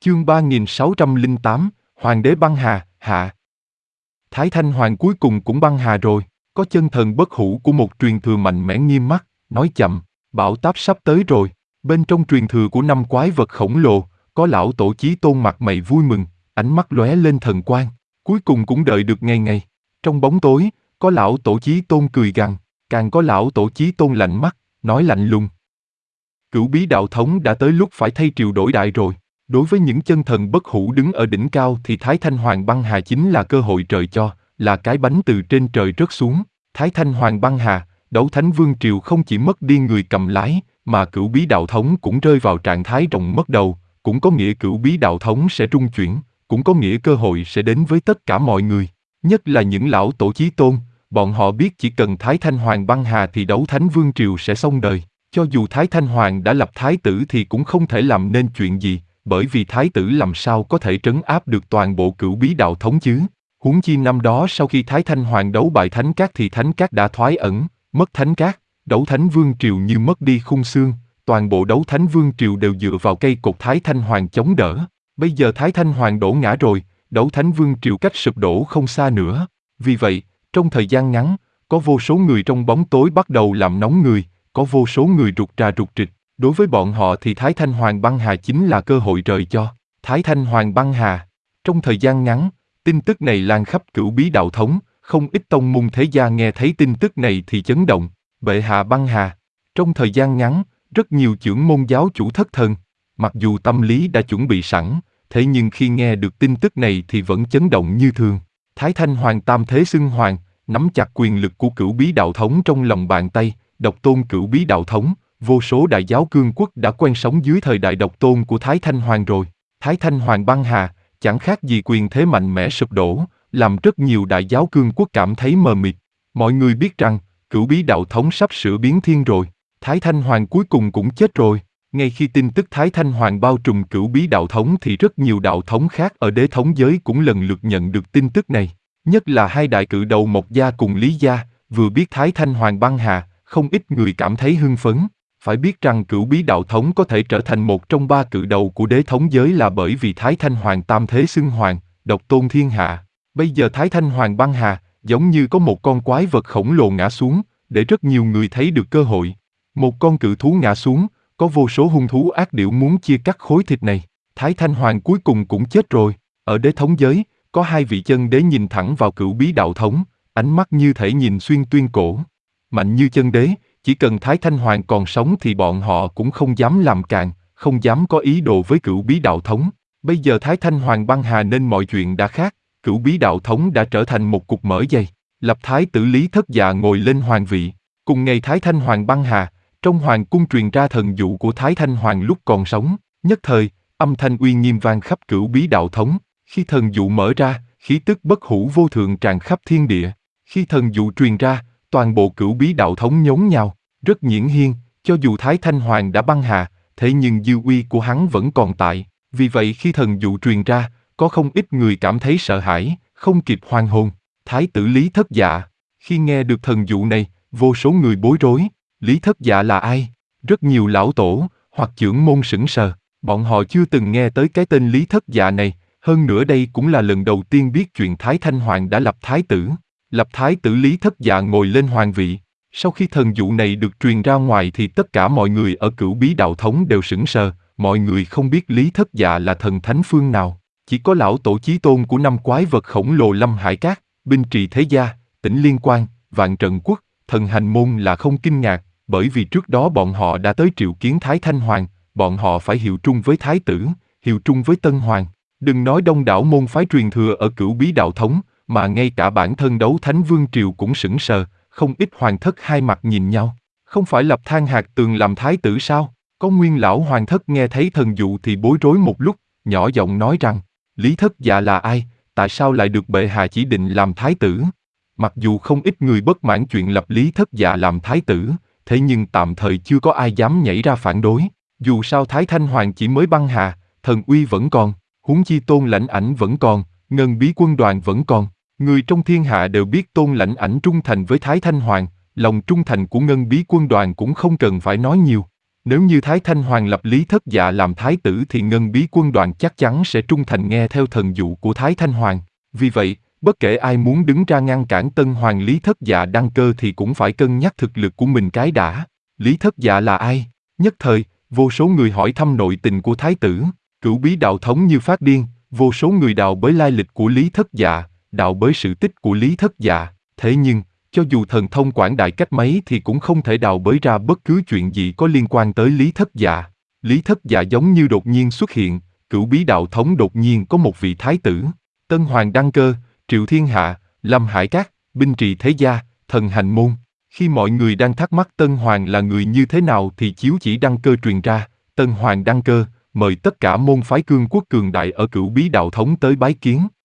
Chương 3608, Hoàng đế băng hà, hạ. Thái Thanh Hoàng cuối cùng cũng băng hà rồi, có chân thần bất hủ của một truyền thừa mạnh mẽ nghiêm mắt, nói chậm, bão táp sắp tới rồi. Bên trong truyền thừa của năm quái vật khổng lồ, có lão tổ Chí Tôn mặt mày vui mừng, ánh mắt lóe lên thần quang, cuối cùng cũng đợi được ngày ngày. Trong bóng tối, có lão tổ Chí Tôn cười gằn, càng có lão tổ Chí Tôn lạnh mắt, nói lạnh lùng. Cửu bí đạo thống đã tới lúc phải thay triều đổi đại rồi. Đối với những chân thần bất hủ đứng ở đỉnh cao thì Thái Thanh Hoàng băng hà chính là cơ hội trời cho, là cái bánh từ trên trời rớt xuống. Thái Thanh Hoàng băng hà, Đấu Thánh Vương Triều không chỉ mất đi người cầm lái, mà cửu bí đạo thống cũng rơi vào trạng thái rồng mất đầu, cũng có nghĩa cửu bí đạo thống sẽ trung chuyển, cũng có nghĩa cơ hội sẽ đến với tất cả mọi người. Nhất là những lão tổ Chí Tôn, bọn họ biết chỉ cần Thái Thanh Hoàng băng hà thì Đấu Thánh Vương Triều sẽ xong đời. Cho dù Thái Thanh Hoàng đã lập thái tử thì cũng không thể làm nên chuyện gì, bởi vì thái tử làm sao có thể trấn áp được toàn bộ cửu bí đạo thống chứ. Huống chi năm đó sau khi Thái Thanh Hoàng đấu bại Thánh Cát thì Thánh Cát đã thoái ẩn, mất Thánh Cát, Đấu Thánh Vương Triều như mất đi khung xương, toàn bộ Đấu Thánh Vương Triều đều dựa vào cây cột Thái Thanh Hoàng chống đỡ. Bây giờ Thái Thanh Hoàng đổ ngã rồi, Đấu Thánh Vương Triều cách sụp đổ không xa nữa. Vì vậy, trong thời gian ngắn, có vô số người trong bóng tối bắt đầu làm nóng người, có vô số người rụt rà rụt rịch. Đối với bọn họ thì Thái Thanh Hoàng băng hà chính là cơ hội trời cho. Thái Thanh Hoàng băng hà. Trong thời gian ngắn, tin tức này lan khắp cửu bí đạo thống, không ít tông môn thế gia nghe thấy tin tức này thì chấn động. Bệ hạ băng hà. Trong thời gian ngắn, rất nhiều chưởng môn giáo chủ thất thần. Mặc dù tâm lý đã chuẩn bị sẵn, thế nhưng khi nghe được tin tức này thì vẫn chấn động như thường. Thái Thanh Hoàng tam thế xưng hoàng, nắm chặt quyền lực của cửu bí đạo thống trong lòng bàn tay, độc tôn cửu bí đạo thống. Vô số đại giáo cương quốc đã quen sống dưới thời đại độc tôn của Thái Thanh Hoàng rồi. Thái Thanh Hoàng băng hà, chẳng khác gì quyền thế mạnh mẽ sụp đổ, làm rất nhiều đại giáo cương quốc cảm thấy mờ mịt. Mọi người biết rằng, cửu bí đạo thống sắp sửa biến thiên rồi. Thái Thanh Hoàng cuối cùng cũng chết rồi. Ngay khi tin tức Thái Thanh Hoàng bao trùm cửu bí đạo thống thì rất nhiều đạo thống khác ở đế thống giới cũng lần lượt nhận được tin tức này. Nhất là hai đại cự đầu Mộc Gia cùng Lý Gia, vừa biết Thái Thanh Hoàng băng hà, không ít người cảm thấy hưng phấn. Phải biết rằng cửu bí đạo thống có thể trở thành một trong ba cự đầu của đế thống giới là bởi vì Thái Thanh Hoàng tam thế xưng hoàng, độc tôn thiên hạ. Bây giờ Thái Thanh Hoàng băng hà, giống như có một con quái vật khổng lồ ngã xuống, để rất nhiều người thấy được cơ hội. Một con cự thú ngã xuống, có vô số hung thú ác điểu muốn chia cắt khối thịt này. Thái Thanh Hoàng cuối cùng cũng chết rồi. Ở đế thống giới, có hai vị chân đế nhìn thẳng vào cửu bí đạo thống, ánh mắt như thể nhìn xuyên tuyên cổ. Mạnh như chân đế, chỉ cần Thái Thanh Hoàng còn sống thì bọn họ cũng không dám làm càn, không dám có ý đồ với cửu bí đạo thống. Bây giờ Thái Thanh Hoàng băng hà nên mọi chuyện đã khác, cửu bí đạo thống đã trở thành một cục mỡ dày. Lập Thái tử Lý Thất Dạ ngồi lên hoàng vị. Cùng ngày Thái Thanh Hoàng băng hà, trong hoàng cung truyền ra thần dụ của Thái Thanh Hoàng lúc còn sống. Nhất thời, âm thanh uy nghiêm vang khắp cửu bí đạo thống. Khi thần dụ mở ra, khí tức bất hủ vô thượng tràn khắp thiên địa. Khi thần dụ truyền ra, toàn bộ cửu bí đạo thống nhốn nhào, rất nhiễn hiên, cho dù Thái Thanh Hoàng đã băng hà, thế nhưng dư uy của hắn vẫn còn tại. Vì vậy khi thần dụ truyền ra, có không ít người cảm thấy sợ hãi, không kịp hoan hồn. Thái tử Lý Thất Dạ. Khi nghe được thần dụ này, vô số người bối rối. Lý Thất Dạ là ai? Rất nhiều lão tổ, hoặc chưởng môn sững sờ. Bọn họ chưa từng nghe tới cái tên Lý Thất Dạ này, hơn nữa đây cũng là lần đầu tiên biết chuyện Thái Thanh Hoàng đã lập thái tử. Lập thái tử Lý Thất Dạ ngồi lên hoàng vị. Sau khi thần dụ này được truyền ra ngoài thì tất cả mọi người ở cửu bí đạo thống đều sững sờ, mọi người không biết Lý Thất Dạ là thần thánh phương nào. Chỉ có lão tổ Chí Tôn của năm quái vật khổng lồ Lâm Hải Cát, Binh Trì Thế Gia, Tỉnh Liên Quan, Vạn Trận Quốc, Thần Hành Môn là không kinh ngạc, bởi vì trước đó bọn họ đã tới triệu kiến Thái Thanh Hoàng, bọn họ phải hiệu trung với Thái tử, hiệu trung với Tân Hoàng. Đừng nói đông đảo môn phái truyền thừa ở cửu bí đạo thống, mà ngay cả bản thân Đấu Thánh Vương Triều cũng sững sờ, không ít hoàng thất hai mặt nhìn nhau. Không phải lập Thang Hạc Tường làm thái tử sao? Có nguyên lão hoàng thất nghe thấy thần dụ thì bối rối một lúc, nhỏ giọng nói rằng, Lý Thất Dạ là ai, tại sao lại được bệ hạ chỉ định làm thái tử? Mặc dù không ít người bất mãn chuyện lập Lý Thất Dạ làm thái tử, thế nhưng tạm thời chưa có ai dám nhảy ra phản đối. Dù sao Thái Thanh Hoàng chỉ mới băng hà, thần uy vẫn còn, huống chi Tôn Lãnh Ảnh vẫn còn, Ngân Bí Quân Đoàn vẫn còn. Người trong thiên hạ đều biết Tôn Lãnh Ảnh trung thành với Thái Thanh Hoàng, lòng trung thành của Ngân Bí Quân Đoàn cũng không cần phải nói nhiều. Nếu như Thái Thanh Hoàng lập Lý Thất Dạ làm thái tử thì Ngân Bí quân đoàn chắc chắn sẽ trung thành nghe theo thần dụ của Thái Thanh Hoàng. Vì vậy, bất kể ai muốn đứng ra ngăn cản Tân Hoàng Lý Thất Dạ đăng cơ thì cũng phải cân nhắc thực lực của mình cái đã. Lý Thất Dạ là ai? Nhất thời, vô số người hỏi thăm nội tình của thái tử. Cửu Bí đạo thống như phát điên, vô số người đào bới lai lịch của Lý Thất Dạ, đào bới sự tích của Lý Thất Dạ. Thế nhưng, cho dù thần thông quảng đại cách mấy thì cũng không thể đào bới ra bất cứ chuyện gì có liên quan tới Lý Thất Dạ. Lý Thất Dạ giống như đột nhiên xuất hiện, Cửu Bí đạo thống đột nhiên có một vị thái tử. Tân Hoàng đăng cơ, triệu thiên hạ, lâm hải các, binh trì thế gia, thần hành môn. Khi mọi người đang thắc mắc Tân Hoàng là người như thế nào thì chiếu chỉ đăng cơ truyền ra, Tân Hoàng đăng cơ, mời tất cả môn phái cương quốc cường đại ở Cửu Bí đạo thống tới bái kiến.